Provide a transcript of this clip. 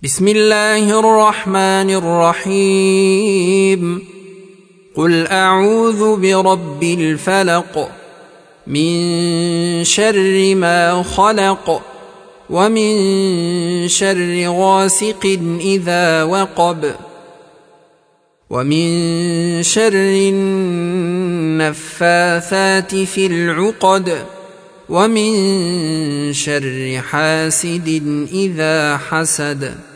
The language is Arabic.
بسم الله الرحمن الرحيم. قل أعوذ برب الفلق من شر ما خلق ومن شر غاسق إذا وقب ومن شر النفاثات في العقد ومن شر حاسد إذا حسد.